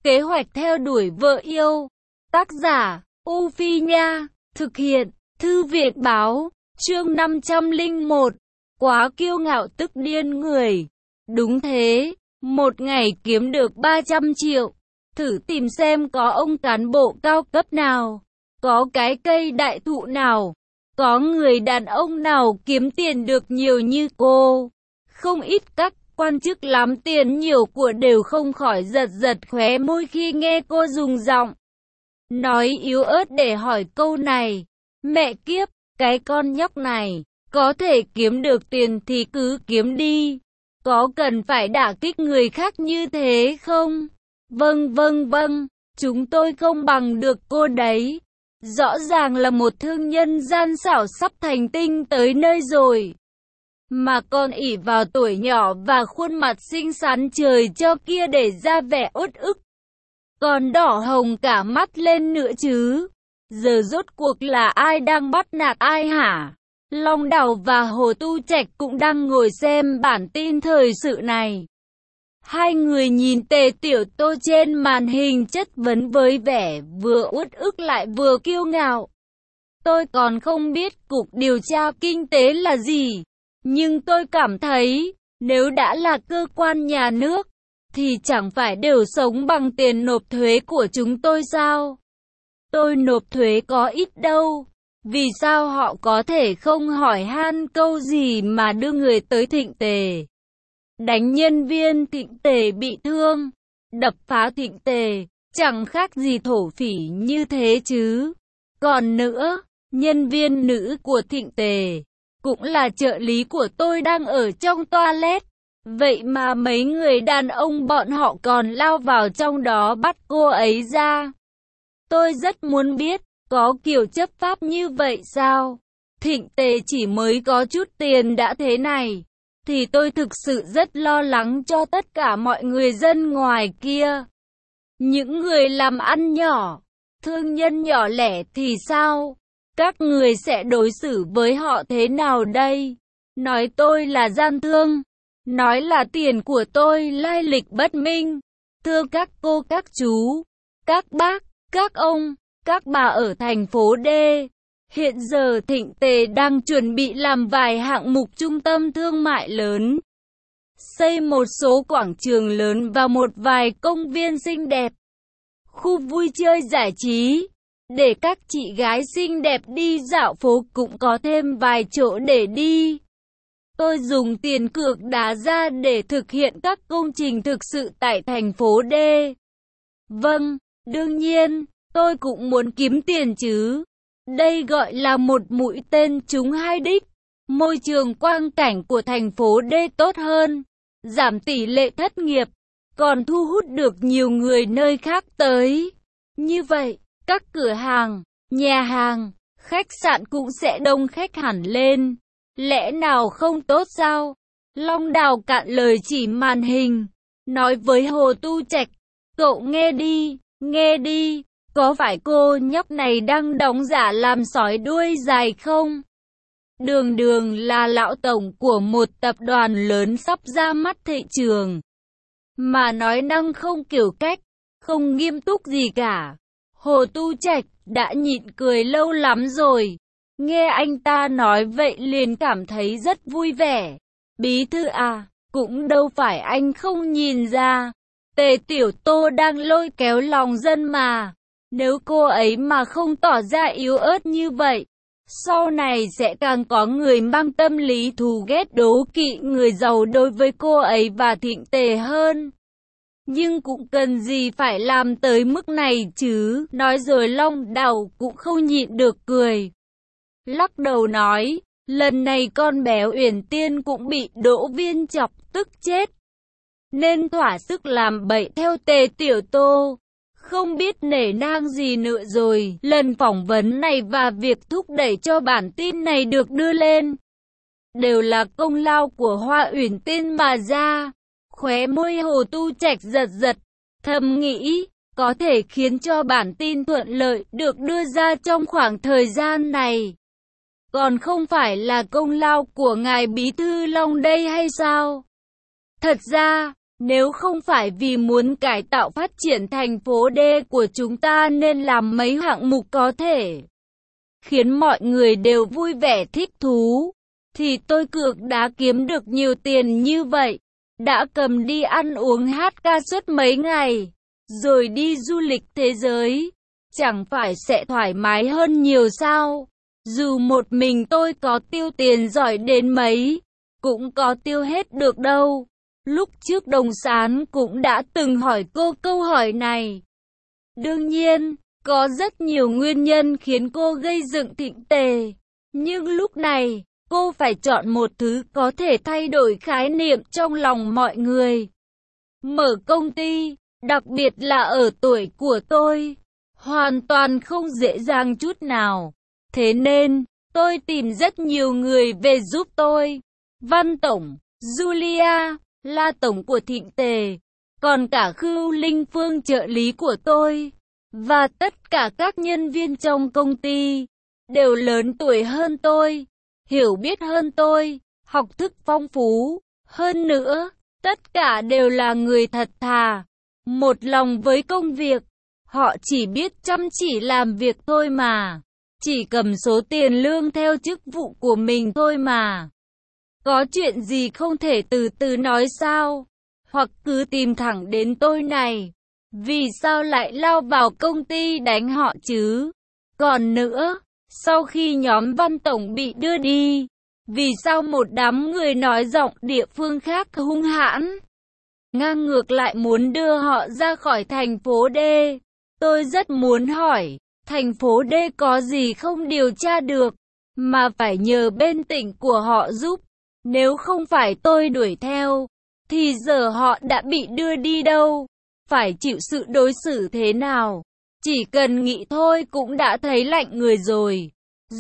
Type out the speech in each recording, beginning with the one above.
Kế hoạch theo đuổi vợ yêu. Tác giả, U Phi Nha. Thực hiện, Thư viện Báo. Chương 501. Quá kiêu ngạo tức điên người. Đúng thế, một ngày kiếm được 300 triệu. Thử tìm xem có ông cán bộ cao cấp nào, có cái cây đại thụ nào, có người đàn ông nào kiếm tiền được nhiều như cô. Không ít các quan chức lắm tiền nhiều của đều không khỏi giật giật khóe môi khi nghe cô dùng giọng nói yếu ớt để hỏi câu này. Mẹ kiếp, cái con nhóc này, có thể kiếm được tiền thì cứ kiếm đi. Có cần phải đả kích người khác như thế không? Vâng, chúng tôi không bằng được cô đấy. Rõ ràng là một thương nhân gian xảo sắp thành tinh tới nơi rồi, mà còn ỷ vào tuổi nhỏ và khuôn mặt xinh xắn trời cho kia để ra vẻ uất ức, còn đỏ hồng cả mắt lên nữa chứ. Giờ rốt cuộc là ai đang bắt nạt ai hả? Long Đào và Hồ Tu Trạch cũng đang ngồi xem bản tin thời sự này. Hai người nhìn Tề Tiểu Tô trên màn hình chất vấn với vẻ vừa uất ức lại vừa kiêu ngạo. Tôi còn không biết Cục Điều tra Kinh tế là gì, nhưng tôi cảm thấy, nếu đã là cơ quan nhà nước, thì chẳng phải đều sống bằng tiền nộp thuế của chúng tôi sao? Tôi nộp thuế có ít đâu. Vì sao họ có thể không hỏi han câu gì mà đưa người tới Thịnh Tề, đánh nhân viên Thịnh Tề bị thương, đập phá Thịnh Tề, chẳng khác gì thổ phỉ như thế chứ. Còn nữa, nhân viên nữ của Thịnh Tề cũng là trợ lý của tôi đang ở trong toilet. Vậy mà mấy người đàn ông bọn họ còn lao vào trong đó bắt cô ấy ra. Tôi rất muốn biết, có kiểu chấp pháp như vậy sao? Thịnh Tề chỉ mới có chút tiền đã thế này, thì tôi thực sự rất lo lắng cho tất cả mọi người dân ngoài kia. Những người làm ăn nhỏ, thương nhân nhỏ lẻ thì sao? Các người sẽ đối xử với họ thế nào đây? Nói tôi là gian thương, nói là tiền của tôi lai lịch bất minh. Thưa các cô các chú, các bác, các ông, các bà ở thành phố D, hiện giờ Thịnh Tề đang chuẩn bị làm vài hạng mục trung tâm thương mại lớn, xây một số quảng trường lớn và một vài công viên xinh đẹp, khu vui chơi giải trí, để các chị gái xinh đẹp đi dạo phố cũng có thêm vài chỗ để đi. Tôi dùng tiền cược đá ra để thực hiện các công trình thực sự tại thành phố D. Vâng, đương nhiên, tôi cũng muốn kiếm tiền chứ. Đây gọi là một mũi tên trúng hai đích. Môi trường quang cảnh của thành phố D tốt hơn, giảm tỷ lệ thất nghiệp, còn thu hút được nhiều người nơi khác tới. Như vậy, các cửa hàng, nhà hàng, khách sạn cũng sẽ đông khách hẳn lên. Lẽ nào không tốt sao? Long Đào cạn lời chỉ màn hình, nói với Hồ Tu Trạch, cậu nghe đi, có phải cô nhóc này đang đóng giả làm sói đuôi dài không? Đường là lão tổng của một tập đoàn lớn sắp ra mắt thị trường, mà nói năng không kiểu cách, không nghiêm túc gì cả. Hồ Tu Trạch đã nhịn cười lâu lắm rồi, nghe anh ta nói vậy liền cảm thấy rất vui vẻ. Bí thư à, cũng đâu phải anh không nhìn ra, Tề Tiểu Tô đang lôi kéo lòng dân mà. Nếu cô ấy mà không tỏ ra yếu ớt như vậy, sau này sẽ càng có người mang tâm lý thù ghét đố kỵ người giàu đối với cô ấy và Thịnh Tề hơn. Nhưng cũng cần gì phải làm tới mức này chứ? Nói rồi Long Đào cũng không nhịn được cười, lắc đầu nói, lần này con bé Uyển Tiên cũng bị Đỗ Viên chọc tức chết, nên thỏa sức làm bậy theo Tề Tiểu Tô. Không biết nể nang gì nữa rồi. Lần phỏng vấn này và việc thúc đẩy cho bản tin này được đưa lên đều là công lao của Hoa Uyển Tiên mà ra. Khóe môi Hồ Tu Trạch giật giật, thầm nghĩ, có thể khiến cho bản tin thuận lợi được đưa ra trong khoảng thời gian này, còn không phải là công lao của ngài Bí thư Long đây hay sao? Thật ra, Nếu không phải vì muốn cải tạo phát triển thành phố D của chúng ta nên làm mấy hạng mục có thể khiến mọi người đều vui vẻ thích thú, thì tôi cược đã kiếm được nhiều tiền như vậy. Đã cầm đi ăn uống hát ca suốt mấy ngày, rồi đi du lịch thế giới, chẳng phải sẽ thoải mái hơn nhiều sao? Dù một mình tôi có tiêu tiền giỏi đến mấy, cũng có tiêu hết được đâu. Lúc trước Đồng Sán cũng đã từng hỏi cô câu hỏi này. Đương nhiên, có rất nhiều nguyên nhân khiến cô gây dựng Thịnh Tề. Nhưng lúc này, cô phải chọn một thứ có thể thay đổi khái niệm trong lòng mọi người. Mở công ty, đặc biệt là ở tuổi của tôi, hoàn toàn không dễ dàng chút nào. Thế nên, tôi tìm rất nhiều người về giúp tôi. Văn Tổng, Julia, La Tổng của Thịnh Tề, còn cả Khưu Linh Phương trợ lý của tôi, và tất cả các nhân viên trong công ty, đều lớn tuổi hơn tôi, hiểu biết hơn tôi, học thức phong phú. Hơn nữa, tất cả đều là người thật thà, một lòng với công việc. Họ chỉ biết chăm chỉ làm việc thôi mà. Chỉ cầm số tiền lương theo chức vụ của mình thôi mà. Có chuyện gì không thể từ từ nói sao? Hoặc cứ tìm thẳng đến tôi này. Vì sao lại lao vào công ty đánh họ chứ? Còn nữa, sau khi nhóm Văn Tổng bị đưa đi, vì sao một đám người nói giọng địa phương khác hung hãn, ngang ngược lại muốn đưa họ ra khỏi thành phố D? Tôi rất muốn hỏi, thành phố D có gì không điều tra được, mà phải nhờ bên tỉnh của họ giúp? Nếu không phải tôi đuổi theo, thì giờ họ đã bị đưa đi đâu? Phải chịu sự đối xử thế nào? Chỉ cần nghĩ thôi cũng đã thấy lạnh người rồi.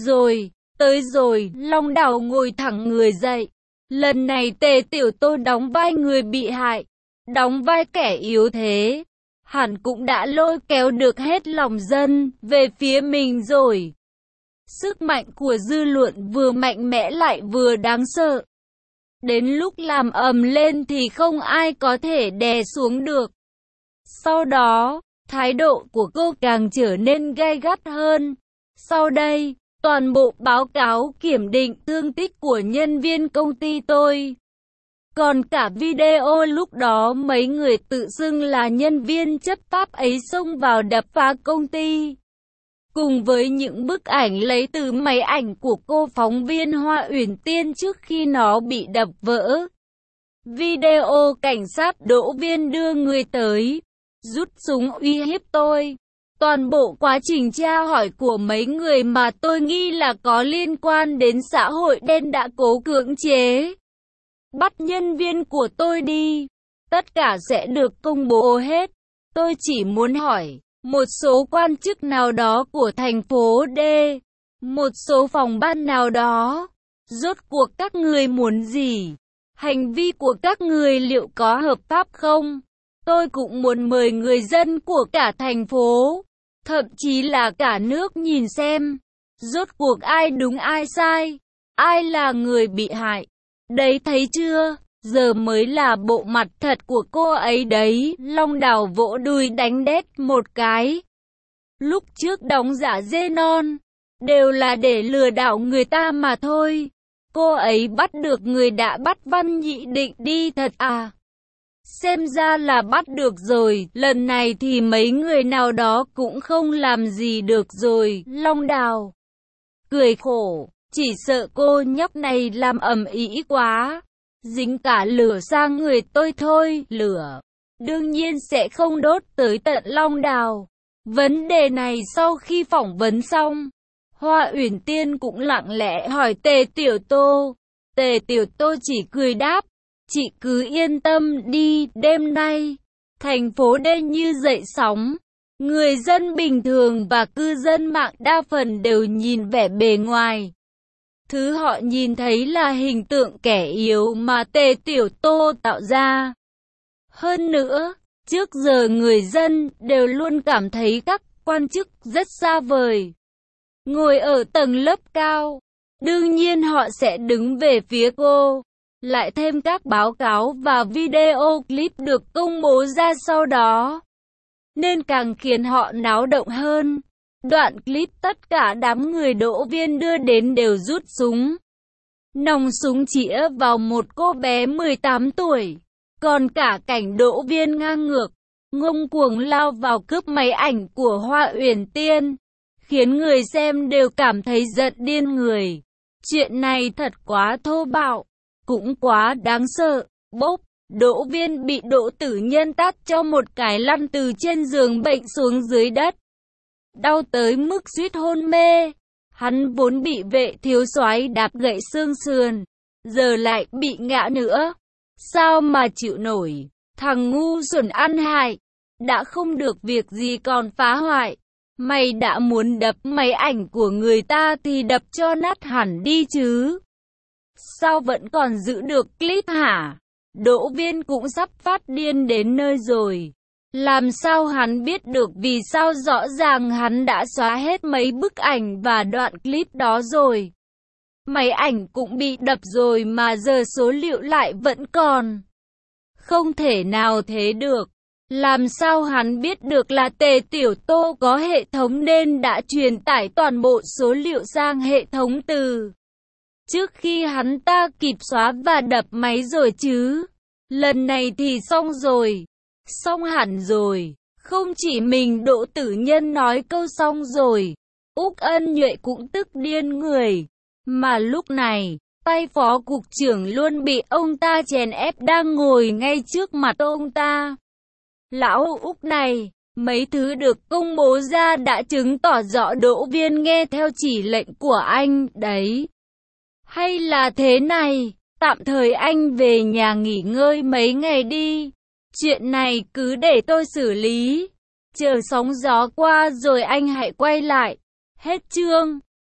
Tới rồi, Long Đào ngồi thẳng người dậy. Lần này Tề Tiểu Tô đóng vai người bị hại, đóng vai kẻ yếu thế. Hẳn cũng đã lôi kéo được hết lòng dân về phía mình rồi. Sức mạnh của dư luận vừa mạnh mẽ lại vừa đáng sợ. Đến lúc làm ầm lên thì không ai có thể đè xuống được. Sau đó, thái độ của cô càng trở nên gay gắt hơn. Sau đây, toàn bộ báo cáo kiểm định thương tích của nhân viên công ty tôi. Còn cả video lúc đó mấy người tự xưng là nhân viên chấp pháp ấy xông vào đập phá công ty. Cùng với những bức ảnh lấy từ máy ảnh của cô phóng viên Hoa Uyển Tiên trước khi nó bị đập vỡ. Video cảnh sát Đỗ Viên đưa người tới, rút súng uy hiếp tôi. Toàn bộ quá trình tra hỏi của mấy người mà tôi nghi là có liên quan đến xã hội đen đã cố cưỡng chế bắt nhân viên của tôi đi. Tất cả sẽ được công bố hết. Tôi chỉ muốn hỏi, một số quan chức nào đó của thành phố D, một số phòng ban nào đó, rốt cuộc các người muốn gì? Hành vi của các người liệu có hợp pháp không? Tôi cũng muốn mời người dân của cả thành phố, thậm chí là cả nước nhìn xem, rốt cuộc ai đúng ai sai, ai là người bị hại. Đấy thấy chưa, giờ mới là bộ mặt thật của cô ấy đấy. Long Đào vỗ đùi đánh đét một cái. Lúc trước đóng giả dê non, đều là để lừa đảo người ta mà thôi. Cô ấy bắt được người đã bắt Văn Nhị Định đi thật à? Xem ra là bắt được rồi, lần này thì mấy người nào đó cũng không làm gì được rồi. Long Đào cười khổ, chỉ sợ cô nhóc này làm ầm ĩ quá, dính cả lửa sang người tôi thôi. Lửa đương nhiên sẽ không đốt tới tận Long Đào. Vấn đề này sau khi phỏng vấn xong, Hoa Uyển Tiên cũng lặng lẽ hỏi Tề Tiểu Tô. Tề Tiểu Tô chỉ cười đáp, chị cứ yên tâm đi, đêm nay thành phố đen như dậy sóng. Người dân bình thường và cư dân mạng đa phần đều nhìn vẻ bề ngoài. Thứ họ nhìn thấy là hình tượng kẻ yếu mà Tề Tiểu Tô tạo ra. Hơn nữa, trước giờ người dân đều luôn cảm thấy các quan chức rất xa vời, ngồi ở tầng lớp cao. Đương nhiên họ sẽ đứng về phía cô. lại thêm các báo cáo và video clip được công bố ra sau đó, nên càng khiến họ náo động hơn. Đoạn clip tất cả đám người Đỗ Viên đưa đến đều rút súng. Nòng súng chĩa vào một cô bé 18 tuổi. Còn cả cảnh Đỗ Viên ngang ngược, ngông cuồng lao vào cướp máy ảnh của Hoa Uyển Tiên, khiến người xem đều cảm thấy giận điên người. Chuyện này thật quá thô bạo, cũng quá đáng sợ. Bốp, Đỗ Viên bị Đỗ Tử Nhân tát cho một cái lăn từ trên giường bệnh xuống dưới đất. Đau tới mức suýt hôn mê. Hắn vốn bị Vệ thiếu soái đạp gãy xương sườn, giờ lại bị ngã nữa. Sao mà chịu nổi, thằng ngu xuẩn ăn hại, đã không được việc gì còn phá hoại. Mày đã muốn đập máy ảnh của người ta thì đập cho nát hẳn đi chứ. Sao vẫn còn giữ được clip hả? Đỗ Viên cũng sắp phát điên đến nơi rồi. Làm sao hắn biết được, vì sao rõ ràng hắn đã xóa hết mấy bức ảnh và đoạn clip đó rồi. Máy ảnh cũng bị đập rồi mà giờ số liệu lại vẫn còn. Không thể nào thế được. Làm sao hắn biết được là Tề Tiểu Tô có hệ thống nên đã truyền tải toàn bộ số liệu sang hệ thống từ trước khi hắn ta kịp xóa và đập máy rồi chứ. Lần này thì xong rồi. Xong hẳn rồi. Không chỉ mình Đỗ Tử Nhân nói câu xong rồi, Úc Ân Nhuệ cũng tức điên người. Mà lúc này, tay phó cục trưởng luôn bị ông ta chèn ép đang ngồi ngay trước mặt ông ta. Lão Úc này, mấy thứ được công bố ra đã chứng tỏ rõ Đỗ Viên nghe theo chỉ lệnh của anh đấy. Hay là thế này, tạm thời anh về nhà nghỉ ngơi mấy ngày đi. Chuyện này cứ để tôi xử lý. Chờ sóng gió qua rồi anh hãy quay lại. Hết chương.